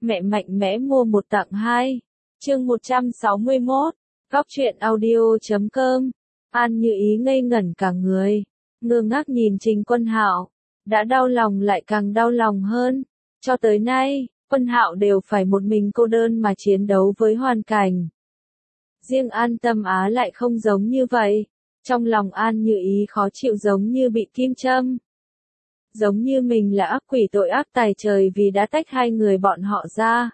mẹ mạnh mẽ mua một tặng hai. Chương 161, Góc truyện audio.com. An Như Ý ngây ngẩn cả người, ngơ ngác nhìn Trình Quân Hạo, đã đau lòng lại càng đau lòng hơn. Cho tới nay, Quân Hạo đều phải một mình cô đơn mà chiến đấu với hoàn cảnh. Riêng An Tâm Á lại không giống như vậy. Trong lòng An Như Ý khó chịu giống như bị kim châm. Giống như mình là ác quỷ tội ác tày trời vì đã tách hai người bọn họ ra.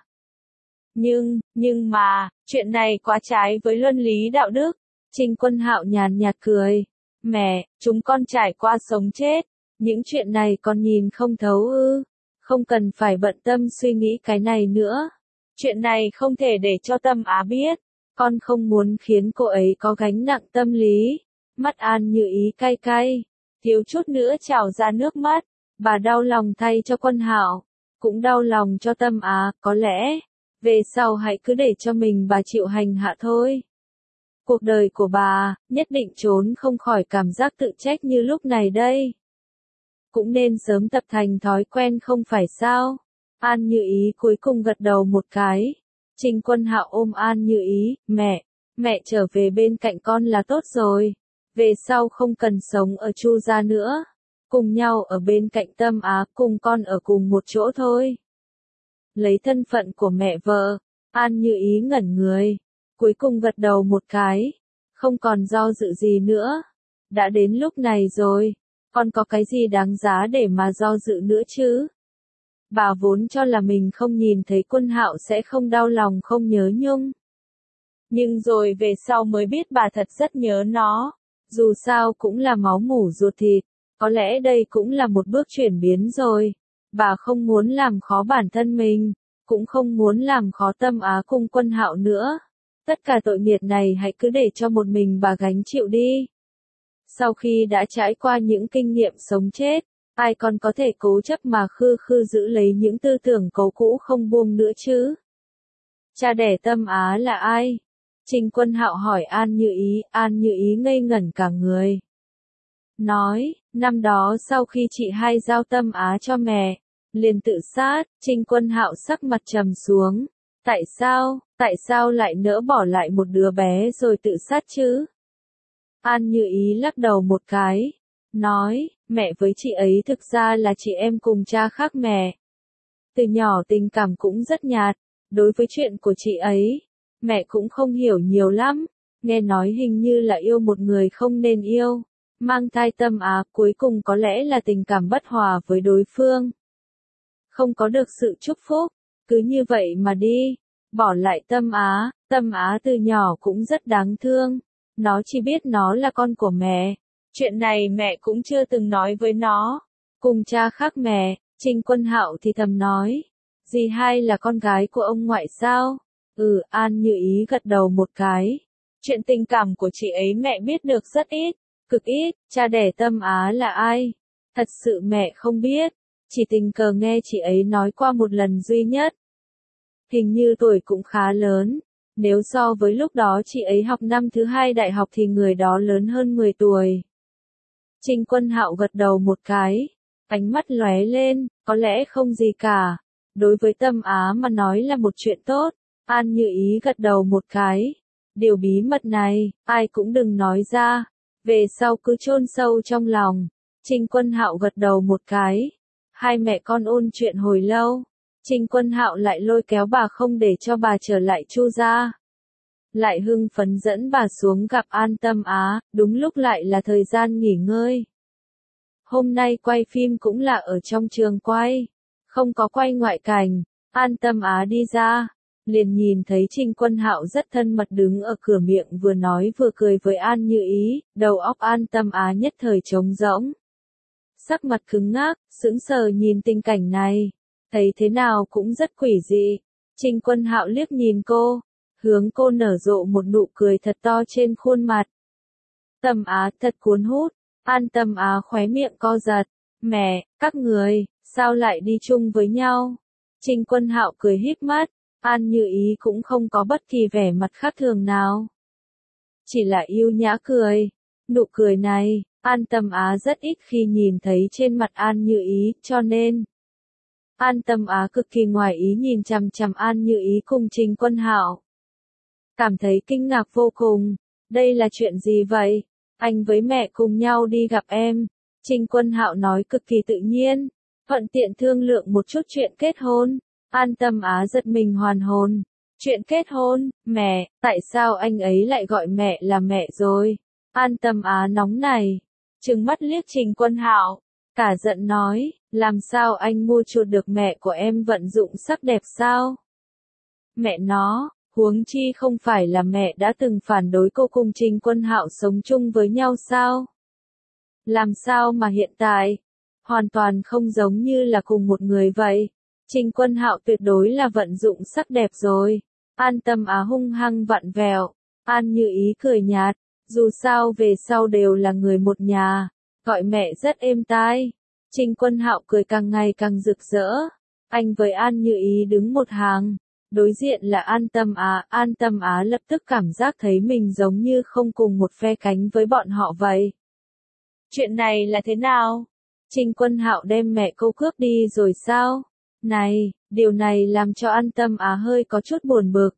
Nhưng mà, chuyện này quá trái với luân lý đạo đức. Trình Quân Hạo nhàn nhạt cười. Mẹ, chúng con trải qua sống chết. Những chuyện này con nhìn không thấu ư. Không cần phải bận tâm suy nghĩ cái này nữa. Chuyện này không thể để cho Tâm Á biết. Con không muốn khiến cô ấy có gánh nặng tâm lý. Mắt An Như Ý cay cay, thiếu chút nữa trào ra nước mắt. Bà đau lòng thay cho Quân Hạo, cũng đau lòng cho Tâm Á. Có lẽ, về sau hãy cứ để cho mình bà chịu hành hạ thôi. Cuộc đời của bà, nhất định trốn không khỏi cảm giác tự trách như lúc này đây. Cũng nên sớm tập thành thói quen không phải sao? An Như Ý cuối cùng gật đầu một cái. Trình Quân Hạo ôm An Như Ý, mẹ trở về bên cạnh con là tốt rồi. Về sau không cần sống ở Chu gia nữa. Cùng nhau ở bên cạnh Tâm Á, cùng con ở cùng một chỗ thôi. Lấy thân phận của mẹ vợ, An Như Ý ngẩn người. Cuối cùng gật đầu một cái. Không còn do dự gì nữa. Đã đến lúc này rồi. Con có cái gì đáng giá để mà do dự nữa chứ? Bà vốn cho là mình không nhìn thấy Quân Hạo sẽ không đau lòng không nhớ nhung. Nhưng rồi về sau mới biết bà thật rất nhớ nó. Dù sao cũng là máu mủ ruột thịt. Có lẽ đây cũng là một bước chuyển biến rồi. Bà không muốn làm khó bản thân mình. Cũng không muốn làm khó Tâm Á cùng Quân Hạo nữa. Tất cả tội nghiệp này hãy cứ để cho một mình bà gánh chịu đi. Sau khi đã trải qua những kinh nghiệm sống chết, ai còn có thể cố chấp mà khư giữ lấy những tư tưởng cũ cũ không buông nữa chứ? Cha đẻ Tâm Á là ai? Trình Quân Hạo hỏi An Như Ý ngây ngẩn cả người. Nói, năm đó sau khi chị hai giao Tâm Á cho mẹ, liền tự sát. Trình Quân Hạo sắc mặt trầm xuống. Tại sao lại nỡ bỏ lại một đứa bé rồi tự sát chứ? An Như Ý lắc đầu một cái, nói, mẹ với chị ấy thực ra là chị em cùng cha khác mẹ. Từ nhỏ tình cảm cũng rất nhạt, đối với chuyện của chị ấy, mẹ cũng không hiểu nhiều lắm, nghe nói hình như là yêu một người không nên yêu, mang thai Tâm Á, cuối cùng có lẽ là tình cảm bất hòa với đối phương. Không có được sự chúc phúc, cứ như vậy mà đi, bỏ lại Tâm Á từ nhỏ cũng rất đáng thương. Nó chỉ biết nó là con của mẹ. Chuyện này mẹ cũng chưa từng nói với nó. Cùng cha khác mẹ, Trình Quân Hạo thì thầm nói. Dì hai là con gái của ông ngoại sao? An Như Ý gật đầu một cái. Chuyện tình cảm của chị ấy mẹ biết được rất ít, cực ít. Cha đẻ Tâm Á là ai? Thật sự mẹ không biết. Chỉ tình cờ nghe chị ấy nói qua một lần duy nhất. Hình như tuổi cũng khá lớn. Nếu so với lúc đó chị ấy học năm thứ 2 đại học thì người đó lớn hơn 10 tuổi. Trình Quân Hạo gật đầu một cái, ánh mắt lóe lên, có lẽ không gì cả. Đối với Tâm Á mà nói là một chuyện tốt. An Như Ý gật đầu một cái. Điều bí mật này, ai cũng đừng nói ra. Về sau cứ chôn sâu trong lòng. Trình Quân Hạo gật đầu một cái. Hai mẹ con ôn chuyện hồi lâu. Trình Quân Hạo lại lôi kéo bà không để cho bà trở lại Chu gia. Lại hưng phấn dẫn bà xuống gặp An Tâm Á, đúng lúc lại là thời gian nghỉ ngơi. Hôm nay quay phim cũng là ở trong trường quay, không có quay ngoại cảnh. An Tâm Á đi ra, liền nhìn thấy Trình Quân Hạo rất thân mật đứng ở cửa miệng vừa nói vừa cười với An Như Ý, đầu óc An Tâm Á nhất thời trống rỗng. Sắc mặt cứng ngắc, sững sờ nhìn tình cảnh này, thấy thế nào cũng rất quỷ dị. Trình Quân Hạo liếc nhìn cô, hướng cô nở rộ một nụ cười thật to trên khuôn mặt. Tâm Á thật cuốn hút. An Tâm Á khóe miệng co giật. Mẹ, các người, sao lại đi chung với nhau? Trình Quân Hạo cười híp mắt. An Như Ý cũng không có bất kỳ vẻ mặt khác thường nào. Chỉ là yêu nhã cười. Nụ cười này, An Tâm Á rất ít khi nhìn thấy trên mặt An Như Ý, cho nên An Tâm Á cực kỳ ngoài ý nhìn chằm chằm An Như Ý cùng Trình Quân Hạo. Cảm thấy kinh ngạc vô cùng. Đây là chuyện gì vậy? Anh với mẹ cùng nhau đi gặp em. Trình Quân Hạo nói cực kỳ tự nhiên. Thuận tiện thương lượng một chút chuyện kết hôn. An Tâm Á giật mình hoàn hồn. Chuyện kết hôn, mẹ, tại sao anh ấy lại gọi mẹ là mẹ rồi? An Tâm Á nóng này. Trừng mắt liếc Trình Quân Hạo. Cả giận nói, làm sao anh mua chuộc được mẹ của em vận dụng sắc đẹp sao? Mẹ nó, huống chi không phải là mẹ đã từng phản đối cô cùng Trình Quân Hạo sống chung với nhau sao? Làm sao mà hiện tại, hoàn toàn không giống như là cùng một người vậy? Trình Quân Hạo tuyệt đối là vận dụng sắc đẹp rồi. An Tâm Á hung hăng vặn vẹo. An Như Ý cười nhạt, dù sao về sau đều là người một nhà, gọi mẹ rất êm tai. Trình Quân Hạo cười càng ngày càng rực rỡ. Anh với An Như Ý đứng một hàng, đối diện là An Tâm Á. An Tâm Á lập tức cảm giác thấy mình giống như không cùng một phe cánh với bọn họ vậy. Chuyện này là thế nào? Trình Quân Hạo đem mẹ cô cướp đi rồi sao? Này, điều này làm cho An Tâm Á hơi có chút buồn bực.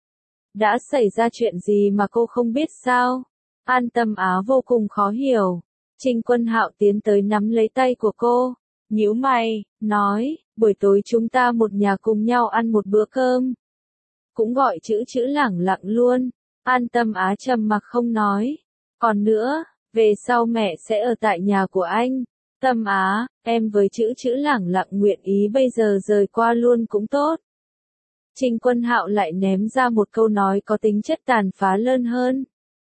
Đã xảy ra chuyện gì mà cô không biết sao? An Tâm Á vô cùng khó hiểu. Trình Quân Hạo tiến tới nắm lấy tay của cô, nhíu mày, nói, buổi tối chúng ta một nhà cùng nhau ăn một bữa cơm. Cũng gọi chữ lẳng lặng luôn. An Tâm Á trầm mặc không nói. Còn nữa, về sau mẹ sẽ ở tại nhà của anh. Tâm Á, em với chữ lẳng lặng nguyện ý bây giờ rời qua luôn cũng tốt. Trình Quân Hạo lại ném ra một câu nói có tính chất tàn phá lớn hơn.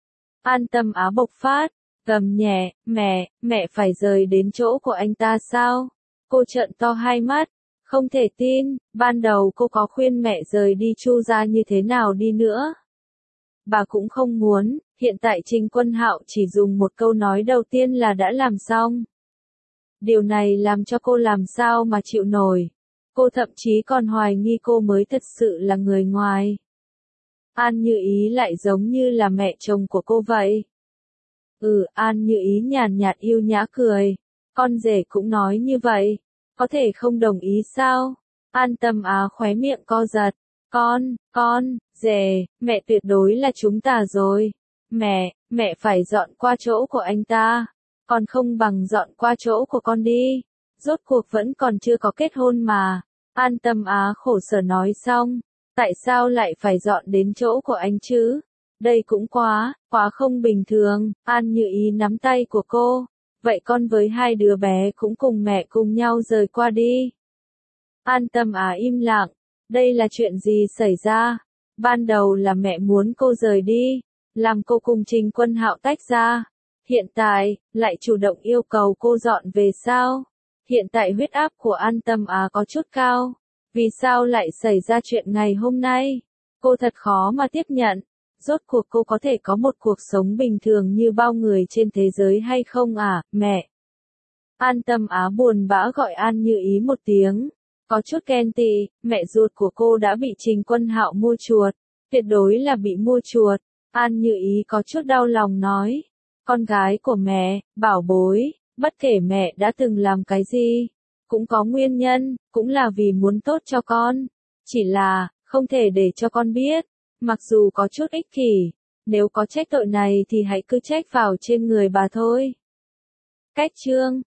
An Tâm Á bộc phát, gầm nhẹ, mẹ phải rời đến chỗ của anh ta sao? Cô trợn to hai mắt, không thể tin, ban đầu cô có khuyên mẹ rời đi Chu gia như thế nào đi nữa. Bà cũng không muốn, hiện tại Trình Quân Hạo chỉ dùng một câu nói đầu tiên là đã làm xong. Điều này làm cho cô làm sao mà chịu nổi. Cô thậm chí còn hoài nghi cô mới thật sự là người ngoài. An Như Ý lại giống như là mẹ chồng của cô vậy. An Như Ý nhàn nhạt yêu nhã cười. Con rể cũng nói như vậy. Có thể không đồng ý sao? An Tâm Á khóe miệng co giật. Rể, mẹ tuyệt đối là chúng ta rồi. Mẹ phải dọn qua chỗ của anh ta. Còn không bằng dọn qua chỗ của con đi. Rốt cuộc vẫn còn chưa có kết hôn mà. An Tâm Á khổ sở nói xong. Tại sao lại phải dọn đến chỗ của anh chứ? Đây cũng quá không bình thường. An Như Ý nắm tay của cô. Vậy con với hai đứa bé cũng cùng mẹ cùng nhau rời qua đi. An Tâm Á im lặng. Đây là chuyện gì xảy ra? Ban đầu là mẹ muốn cô rời đi, làm cô cùng Trình Quân Hạo tách ra. Hiện tại, lại chủ động yêu cầu cô dọn về sao? Hiện tại huyết áp của An Tâm Á có chút cao. Vì sao lại xảy ra chuyện ngày hôm nay? Cô thật khó mà tiếp nhận. Rốt cuộc cô có thể có một cuộc sống bình thường như bao người trên thế giới hay không à, mẹ? An Tâm Á buồn bã gọi An Như Ý một tiếng. Có chút ghen tị, mẹ ruột của cô đã bị Trình Quân Hạo mua chuột. Tuyệt đối là bị mua chuột. An Như Ý có chút đau lòng nói. Con gái của mẹ, bảo bối, bất kể mẹ đã từng làm cái gì, cũng có nguyên nhân, cũng là vì muốn tốt cho con. Chỉ là, không thể để cho con biết. Mặc dù có chút ích kỷ, nếu có trách tội này thì hãy cứ trách vào trên người bà thôi. Cách chương